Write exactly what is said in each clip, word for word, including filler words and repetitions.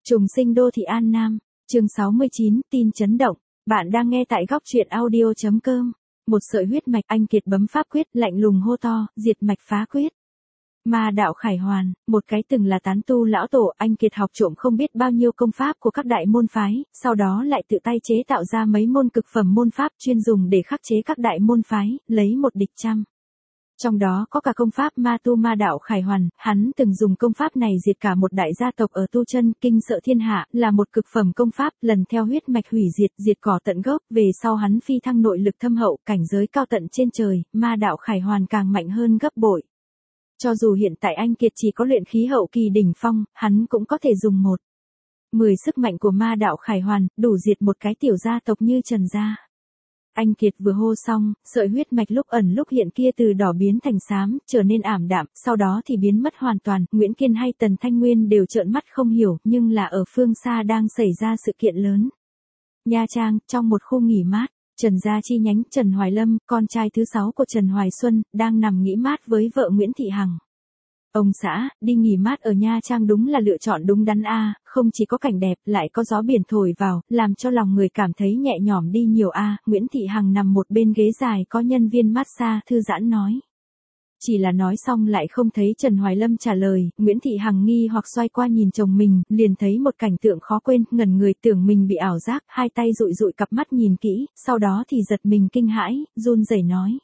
Trùng sinh đô thị An Nam, chương sáu mươi chín, tin chấn động. Bạn đang nghe tại góc truyện audio chấm com. Một sợi huyết mạch, anh Kiệt bấm pháp quyết, lạnh lùng hô to, diệt mạch phá quyết. Ma đạo khải hoàn, một cái từng là tán tu lão tổ, anh Kiệt học trộm không biết bao nhiêu công pháp của các đại môn phái, sau đó lại tự tay chế tạo ra mấy môn cực phẩm môn pháp chuyên dùng để khắc chế các đại môn phái, lấy một địch trăm. Trong đó có cả công pháp ma tu ma đạo khải hoàn, hắn từng dùng công pháp này diệt cả một đại gia tộc ở Tu Chân, kinh sợ thiên hạ, là một cực phẩm công pháp, lần theo huyết mạch hủy diệt, diệt cỏ tận gốc, về sau hắn phi thăng nội lực thâm hậu, cảnh giới cao tận trên trời, ma đạo khải hoàn càng mạnh hơn gấp bội. Cho dù hiện tại anh Kiệt chỉ có luyện khí hậu kỳ đỉnh phong, hắn cũng có thể dùng một mười sức mạnh của ma đạo khải hoàn, đủ diệt một cái tiểu gia tộc như Trần gia. Anh Kiệt vừa hô xong, sợi huyết mạch lúc ẩn lúc hiện kia từ đỏ biến thành xám, trở nên ảm đạm, sau đó thì biến mất hoàn toàn. Nguyễn Kiên hay Tần Thanh Nguyên đều trợn mắt không hiểu, nhưng là ở phương xa đang xảy ra sự kiện lớn. Nha Trang, trong một khu nghỉ mát, Trần gia chi nhánh, Trần Hoài Lâm, con trai thứ sáu của Trần Hoài Xuân, đang nằm nghỉ mát với vợ Nguyễn Thị Hằng. Ông xã, đi nghỉ mát ở Nha Trang đúng là lựa chọn đúng đắn a, không chỉ có cảnh đẹp, lại có gió biển thổi vào, làm cho lòng người cảm thấy nhẹ nhõm đi nhiều a. Nguyễn Thị Hằng nằm một bên ghế dài có nhân viên massage, thư giãn nói. Chỉ là nói xong lại không thấy Trần Hoài Lâm trả lời, Nguyễn Thị Hằng nghi hoặc xoay qua nhìn chồng mình, liền thấy một cảnh tượng khó quên, ngẩn người tưởng mình bị ảo giác, hai tay dụi dụi cặp mắt nhìn kỹ, sau đó thì giật mình kinh hãi, run rẩy nói.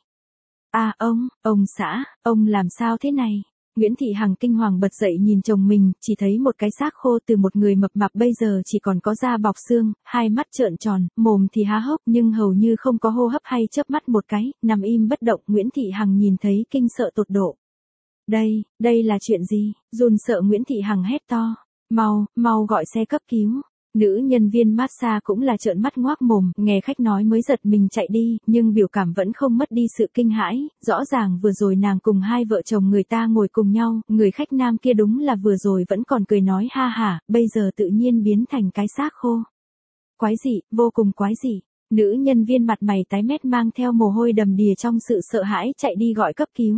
À ông, ông xã, ông làm sao thế này? Nguyễn Thị Hằng kinh hoàng bật dậy nhìn chồng mình, chỉ thấy một cái xác khô từ một người mập mạp bây giờ chỉ còn có da bọc xương, hai mắt trợn tròn, mồm thì há hốc nhưng hầu như không có hô hấp hay chớp mắt một cái, nằm im bất động. Nguyễn Thị Hằng nhìn thấy kinh sợ tột độ. Đây, đây là chuyện gì? Run sợ Nguyễn Thị Hằng hét to. Mau, mau gọi xe cấp cứu. Nữ nhân viên massage cũng là trợn mắt ngoác mồm, nghe khách nói mới giật mình chạy đi, nhưng biểu cảm vẫn không mất đi sự kinh hãi, rõ ràng vừa rồi nàng cùng hai vợ chồng người ta ngồi cùng nhau, người khách nam kia đúng là vừa rồi vẫn còn cười nói ha hả, bây giờ tự nhiên biến thành cái xác khô. Quái dị, vô cùng quái dị. Nữ nhân viên mặt mày tái mét mang theo mồ hôi đầm đìa trong sự sợ hãi chạy đi gọi cấp cứu.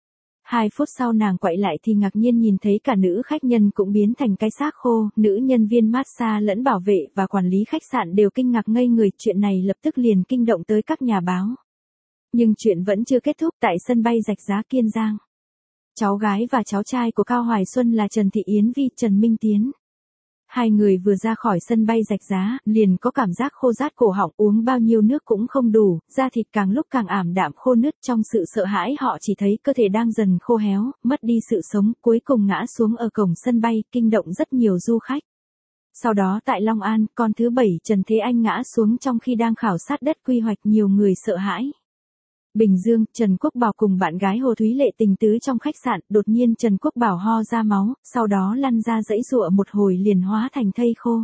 Hai phút sau nàng quay lại thì ngạc nhiên nhìn thấy cả nữ khách nhân cũng biến thành cái xác khô, nữ nhân viên massage lẫn bảo vệ và quản lý khách sạn đều kinh ngạc ngây người, chuyện này lập tức liền kinh động tới các nhà báo. Nhưng chuyện vẫn chưa kết thúc tại sân bay Rạch Giá Kiên Giang. Cháu gái và cháu trai của Cao Hoài Xuân là Trần Thị Yến Vi, Trần Minh Tiến. Hai người vừa ra khỏi sân bay Rạch Giá, liền có cảm giác khô rát cổ họng, uống bao nhiêu nước cũng không đủ, da thịt càng lúc càng ảm đạm khô nứt, trong sự sợ hãi họ chỉ thấy cơ thể đang dần khô héo, mất đi sự sống, cuối cùng ngã xuống ở cổng sân bay, kinh động rất nhiều du khách. Sau đó tại Long An, con thứ bảy Trần Thế Anh ngã xuống trong khi đang khảo sát đất quy hoạch, nhiều người sợ hãi. Bình Dương, Trần Quốc Bảo cùng bạn gái Hồ Thúy Lệ tình tứ trong khách sạn, đột nhiên Trần Quốc Bảo ho ra máu, sau đó lăn ra giãy giụa một hồi liền hóa thành thây khô.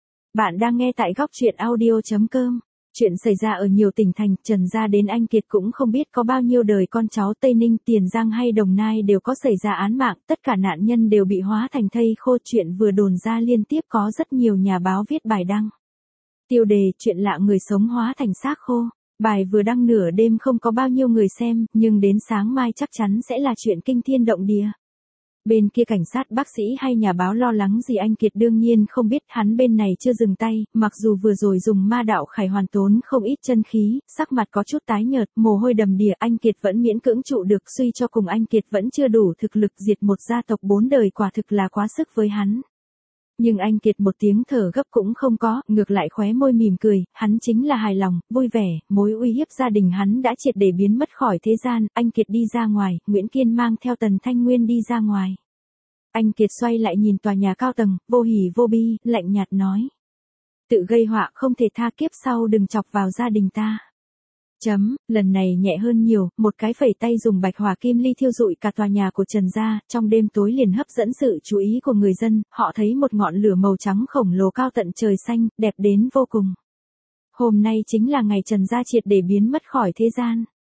Bạn đang nghe tại góc truyện audio chấm com. Chuyện xảy ra ở nhiều tỉnh thành, Trần gia đến anh Kiệt cũng không biết có bao nhiêu đời con cháu, Tây Ninh, Tiền Giang hay Đồng Nai đều có xảy ra án mạng, tất cả nạn nhân đều bị hóa thành thây khô. Chuyện vừa đồn ra liên tiếp có rất nhiều nhà báo viết bài đăng. Tiêu đề, chuyện lạ người sống hóa thành xác khô. Bài vừa đăng nửa đêm không có bao nhiêu người xem, nhưng đến sáng mai chắc chắn sẽ là chuyện kinh thiên động địa. Bên kia cảnh sát, bác sĩ hay nhà báo lo lắng gì anh Kiệt đương nhiên không biết, hắn bên này chưa dừng tay, mặc dù vừa rồi dùng ma đạo khải hoàn tốn không ít chân khí, sắc mặt có chút tái nhợt, mồ hôi đầm đìa, anh Kiệt vẫn miễn cưỡng trụ được, suy cho cùng anh Kiệt vẫn chưa đủ thực lực diệt một gia tộc bốn đời, quả thực là quá sức với hắn. Nhưng anh Kiệt một tiếng thở gấp cũng không có, ngược lại khóe môi mỉm cười, hắn chính là hài lòng, vui vẻ, mối uy hiếp gia đình hắn đã triệt để biến mất khỏi thế gian. Anh Kiệt đi ra ngoài, Nguyễn Kiên mang theo Tần Thanh Nguyên đi ra ngoài. Anh Kiệt xoay lại nhìn tòa nhà cao tầng, vô hỉ vô bi, lạnh nhạt nói. Tự gây họa không thể tha, kiếp sau đừng chọc vào gia đình ta. Chấm, lần này nhẹ hơn nhiều, một cái phẩy tay dùng bạch hỏa kim ly thiêu rụi cả tòa nhà của Trần gia, trong đêm tối liền hấp dẫn sự chú ý của người dân, họ thấy một ngọn lửa màu trắng khổng lồ cao tận trời xanh, đẹp đến vô cùng. Hôm nay chính là ngày Trần gia triệt để biến mất khỏi thế gian.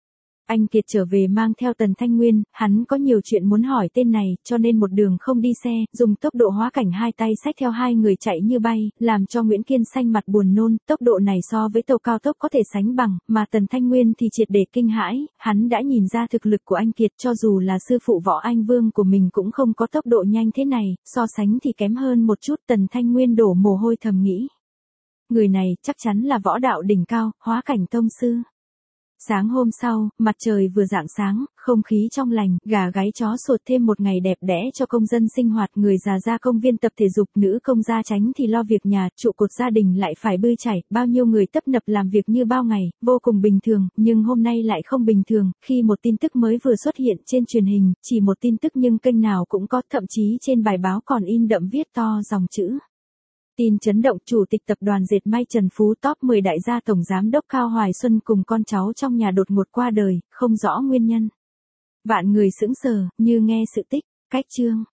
Anh Kiệt trở về mang theo Tần Thanh Nguyên, hắn có nhiều chuyện muốn hỏi tên này, cho nên một đường không đi xe, dùng tốc độ hóa cảnh hai tay xách theo hai người chạy như bay, làm cho Nguyễn Kiên xanh mặt buồn nôn, tốc độ này so với tàu cao tốc có thể sánh bằng, mà Tần Thanh Nguyên thì triệt để kinh hãi, hắn đã nhìn ra thực lực của anh Kiệt, cho dù là sư phụ Võ Anh Vương của mình cũng không có tốc độ nhanh thế này, so sánh thì kém hơn một chút. Tần Thanh Nguyên đổ mồ hôi thầm nghĩ. Người này chắc chắn là võ đạo đỉnh cao, hóa cảnh tông sư. Sáng hôm sau, mặt trời vừa rạng sáng, không khí trong lành, gà gáy chó sột thêm một ngày đẹp đẽ cho công dân sinh hoạt, người già ra công viên tập thể dục, nữ công gia tránh thì lo việc nhà, trụ cột gia đình lại phải bươi chảy, bao nhiêu người tấp nập làm việc như bao ngày, vô cùng bình thường, nhưng hôm nay lại không bình thường, khi một tin tức mới vừa xuất hiện trên truyền hình, chỉ một tin tức nhưng kênh nào cũng có, thậm chí trên bài báo còn in đậm viết to dòng chữ. Tin chấn động, Chủ tịch tập đoàn dệt may Trần Phú top mười đại gia tổng giám đốc Cao Hoài Xuân cùng con cháu trong nhà đột ngột qua đời, không rõ nguyên nhân. Vạn người sững sờ, như nghe sự tích, cách chương.